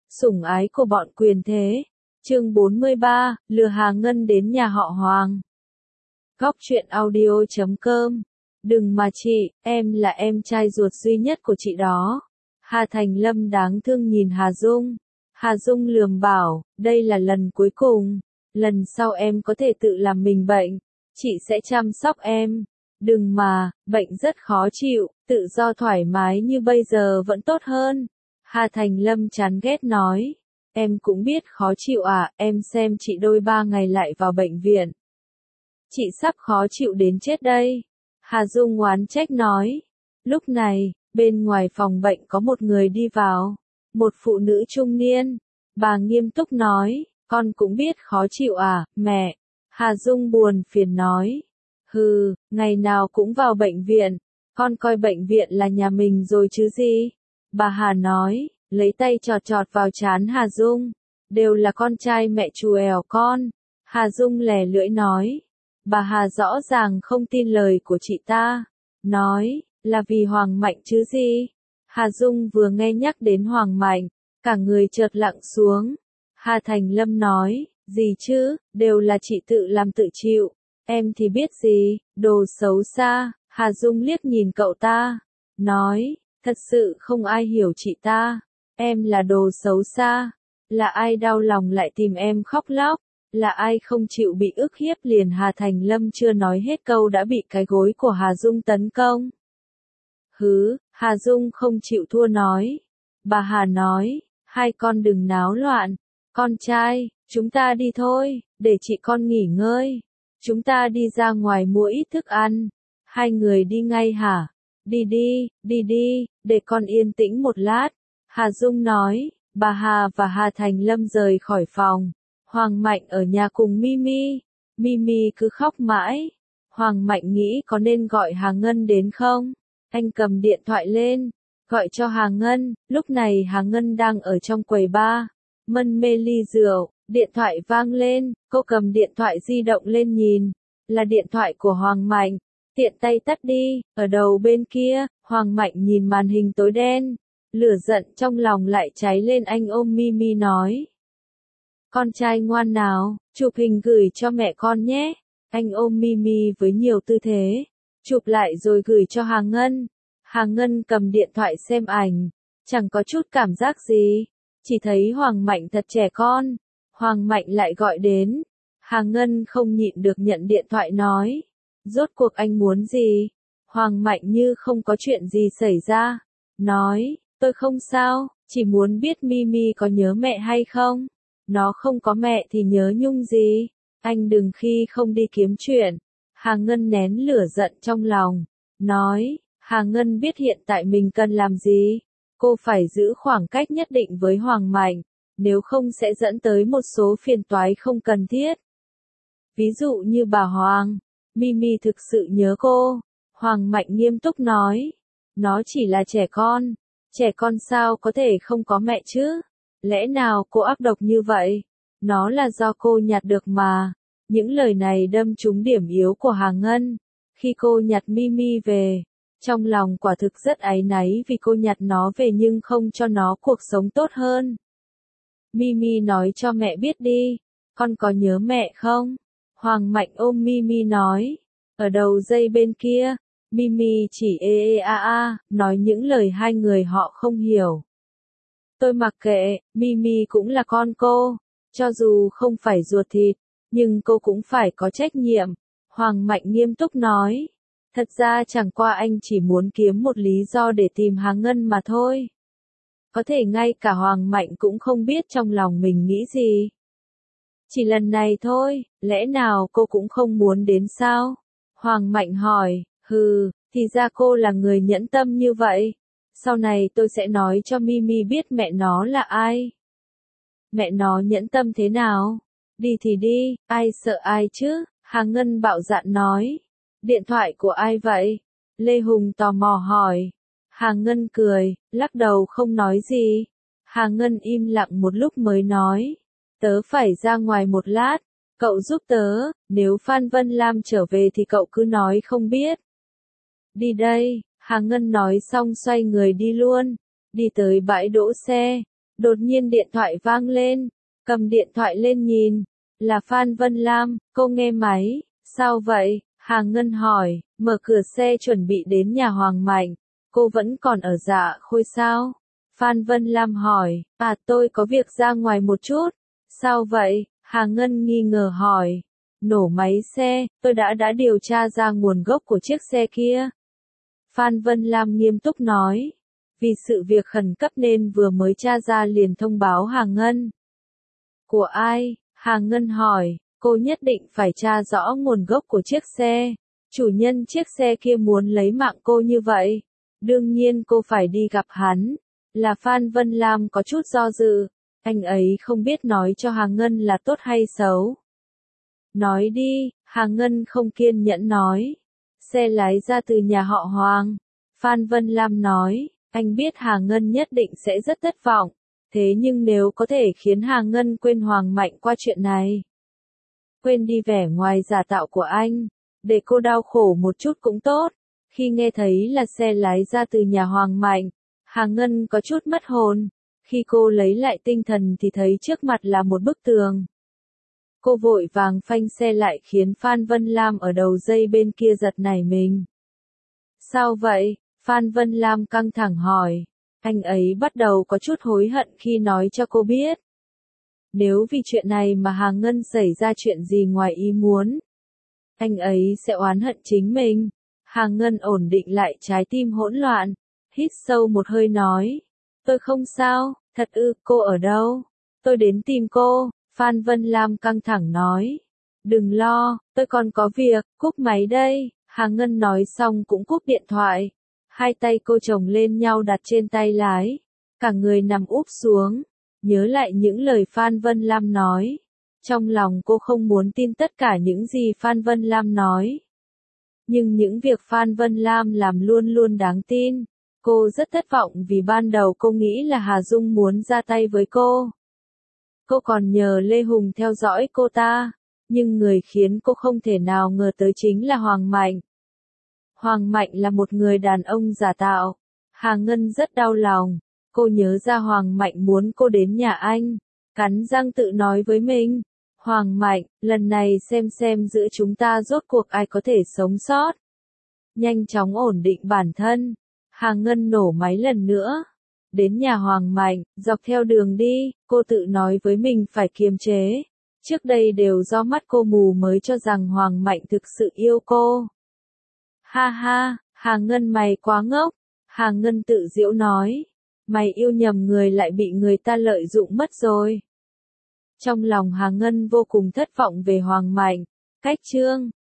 Sủng ái của bọn quyền thế. Chương 43, lừa Hà Ngân đến nhà họ Hoàng. Góc truyện audio.com. Đừng mà chị, em là em trai ruột duy nhất của chị đó. Hà Thành Lâm đáng thương nhìn Hà Dung. Hà Dung lườm bảo, đây là lần cuối cùng. Lần sau em có thể tự làm mình bệnh. Chị sẽ chăm sóc em. Đừng mà, bệnh rất khó chịu, tự do thoải mái như bây giờ vẫn tốt hơn. Hà Thành Lâm chán ghét nói. Em cũng biết khó chịu à, em xem chị đôi 3 ngày lại vào bệnh viện. Chị sắp khó chịu đến chết đây. Hà Dung oán trách nói. Lúc này, bên ngoài phòng bệnh có một người đi vào. Một phụ nữ trung niên. Bà nghiêm túc nói, con cũng biết khó chịu à, mẹ. Hà Dung buồn phiền nói. Hừ, ngày nào cũng vào bệnh viện. Con coi bệnh viện là nhà mình rồi chứ gì. Bà Hà nói, lấy tay chọt chọt vào trán Hà Dung. Đều là con trai mẹ chù ẻo con. Hà Dung lè lưỡi nói. Bà Hà rõ ràng không tin lời của chị ta. Nói, là vì Hoàng Mạnh chứ gì. Hà Dung vừa nghe nhắc đến Hoàng Mạnh, cả người chợt lặng xuống. Hà Thành Lâm nói, gì chứ, đều là chị tự làm tự chịu. Em thì biết gì, đồ xấu xa. Hà Dung liếc nhìn cậu ta. Nói, thật sự không ai hiểu chị ta. Em là đồ xấu xa. Là ai đau lòng lại tìm em khóc lóc. Là ai không chịu bị ức hiếp liền. Hà Thành Lâm chưa nói hết câu đã bị cái gối của Hà Dung tấn công. Hứ, Hà Dung không chịu thua nói. Bà Hà nói, hai con đừng náo loạn. Con trai, chúng ta đi thôi, để chị con nghỉ ngơi. Chúng ta đi ra ngoài mua ít thức ăn. Hai người đi ngay hả? Đi đi, để con yên tĩnh một lát. Hà Dung nói. Bà Hà và Hà Thành Lâm rời khỏi phòng. Hoàng Mạnh ở nhà cùng Mimi. Mimi cứ khóc mãi. Hoàng Mạnh nghĩ có nên gọi Hà Ngân đến không? Anh cầm điện thoại lên, gọi cho Hà Ngân. Lúc này Hà Ngân đang ở trong quầy bar, mân mê ly rượu. Điện thoại vang lên, cô cầm điện thoại di động lên nhìn. Là điện thoại của Hoàng Mạnh. Tiện tay tắt đi. Ở đầu bên kia, Hoàng Mạnh nhìn màn hình tối đen. Lửa giận trong lòng lại cháy lên. Anh ôm Mimi nói. Con trai ngoan nào, chụp hình gửi cho mẹ con nhé. Anh ôm Mimi với nhiều tư thế. Chụp lại rồi gửi cho Hà Ngân. Hà Ngân cầm điện thoại xem ảnh. Chẳng có chút cảm giác gì. Chỉ thấy Hoàng Mạnh thật trẻ con. Hoàng Mạnh lại gọi đến. Hà Ngân không nhịn được nhận điện thoại nói. Rốt cuộc anh muốn gì? Hoàng Mạnh như không có chuyện gì xảy ra. Nói, tôi không sao, chỉ muốn biết Mimi có nhớ mẹ hay không. Nó không có mẹ thì nhớ Nhung gì. Anh đừng khi không đi kiếm chuyện. Hà Ngân nén lửa giận trong lòng. Nói, Hà Ngân biết hiện tại mình cần làm gì. Cô phải giữ khoảng cách nhất định với Hoàng Mạnh. Nếu không sẽ dẫn tới một số phiền toái không cần thiết. Ví dụ như bà Hoàng. Mimi thực sự nhớ cô. Hoàng Mạnh nghiêm túc nói. Nó chỉ là trẻ con. Trẻ con sao có thể không có mẹ chứ? Lẽ nào cô ác độc như vậy? Nó là do cô nhặt được mà. Những lời này đâm trúng điểm yếu của Hà Ngân. Khi cô nhặt Mimi về, trong lòng quả thực rất áy náy vì cô nhặt nó về nhưng không cho nó cuộc sống tốt hơn. Mimi nói cho mẹ biết đi. Con có nhớ mẹ không? Hoàng Mạnh ôm Mimi nói. Ở đầu dây bên kia, Mimi chỉ nói những lời hai người họ không hiểu. Tôi mặc kệ, Mimi cũng là con cô. Cho dù không phải ruột thịt, nhưng cô cũng phải có trách nhiệm. Hoàng Mạnh nghiêm túc nói. Thật ra chẳng qua anh chỉ muốn kiếm một lý do để tìm Hà Ngân mà thôi. Có thể ngay cả Hoàng Mạnh cũng không biết trong lòng mình nghĩ gì. Chỉ lần này thôi, lẽ nào cô cũng không muốn đến sao? Hoàng Mạnh hỏi, hừ, thì ra cô là người nhẫn tâm như vậy. Sau này tôi sẽ nói cho Mimi biết mẹ nó là ai. Mẹ nó nhẫn tâm thế nào? Đi thì đi, ai sợ ai chứ? Hà Ngân bạo dạn nói. Điện thoại của ai vậy? Lê Hùng tò mò hỏi. Hà Ngân cười, lắc đầu không nói gì. Hà Ngân im lặng một lúc mới nói. Tớ phải ra ngoài một lát. Cậu giúp tớ, nếu Phan Vân Lam trở về thì cậu cứ nói không biết. Đi đây, Hà Ngân nói xong xoay người đi luôn. Đi tới bãi đỗ xe. Đột nhiên điện thoại vang lên, cầm điện thoại lên nhìn, là Phan Vân Lam, cô nghe máy, sao vậy? Hà Ngân hỏi, mở cửa xe chuẩn bị đến nhà Hoàng Mạnh, cô vẫn còn ở Dạ Khôi sao? Phan Vân Lam hỏi, tôi có việc ra ngoài một chút, sao vậy? Hà Ngân nghi ngờ hỏi, nổ máy xe, tôi đã điều tra ra nguồn gốc của chiếc xe kia. Phan Vân Lam nghiêm túc nói, vì sự việc khẩn cấp nên vừa mới tra ra liền thông báo Hà Ngân. Của ai? Hà Ngân hỏi, cô nhất định phải tra rõ nguồn gốc của chiếc xe. Chủ nhân chiếc xe kia muốn lấy mạng cô như vậy. Đương nhiên cô phải đi gặp hắn. Là Phan Vân Lam có chút do dự. Anh ấy không biết nói cho Hà Ngân là tốt hay xấu. Nói đi, Hà Ngân không kiên nhẫn nói. Xe lái ra từ nhà họ Hoàng. Phan Vân Lam nói, anh biết Hà Ngân nhất định sẽ rất thất vọng. Thế nhưng nếu có thể khiến Hà Ngân quên Hoàng Mạnh qua chuyện này. Quên đi vẻ ngoài giả tạo của anh. Để cô đau khổ một chút cũng tốt. Khi nghe thấy là xe lái ra từ nhà Hoàng Mạnh, Hà Ngân có chút mất hồn. Khi cô lấy lại tinh thần thì thấy trước mặt là một bức tường. Cô vội vàng phanh xe lại khiến Phan Vân Lam ở đầu dây bên kia giật nảy mình. Sao vậy? Phan Vân Lam căng thẳng hỏi. Anh ấy bắt đầu có chút hối hận khi nói cho cô biết. Nếu vì chuyện này mà Hà Ngân xảy ra chuyện gì ngoài ý muốn, anh ấy sẽ oán hận chính mình. Hà Ngân ổn định lại trái tim hỗn loạn, hít sâu một hơi nói. Tôi không sao, thật ư, cô ở đâu? Tôi đến tìm cô, Phan Vân Lam căng thẳng nói. Đừng lo, tôi còn có việc, cúp máy đây. Hà Ngân nói xong cũng cúp điện thoại. Hai tay cô chồng lên nhau đặt trên tay lái. Cả người nằm úp xuống. Nhớ lại những lời Phan Vân Lam nói. Trong lòng cô không muốn tin tất cả những gì Phan Vân Lam nói. Nhưng những việc Phan Vân Lam làm luôn luôn đáng tin. Cô rất thất vọng vì ban đầu cô nghĩ là Hà Dung muốn ra tay với cô. Cô còn nhờ Lê Hùng theo dõi cô ta. Nhưng người khiến cô không thể nào ngờ tới chính là Hoàng Mạnh. Hoàng Mạnh là một người đàn ông giả tạo. Hà Ngân rất đau lòng. Cô nhớ ra Hoàng Mạnh muốn cô đến nhà anh. Cắn răng tự nói với mình. Hoàng Mạnh, lần này xem giữa chúng ta rốt cuộc ai có thể sống sót. Nhanh chóng ổn định bản thân. Hà Ngân nổ máy lần nữa. Đến nhà Hoàng Mạnh, dọc theo đường đi, cô tự nói với mình phải kiềm chế. Trước đây đều do mắt cô mù mới cho rằng Hoàng Mạnh thực sự yêu cô. Ha ha, Hà Ngân mày quá ngốc. Hà Ngân tự giễu nói. Mày yêu nhầm người lại bị người ta lợi dụng mất rồi. Trong lòng Hà Ngân vô cùng thất vọng về Hoàng Mạnh. Cách chương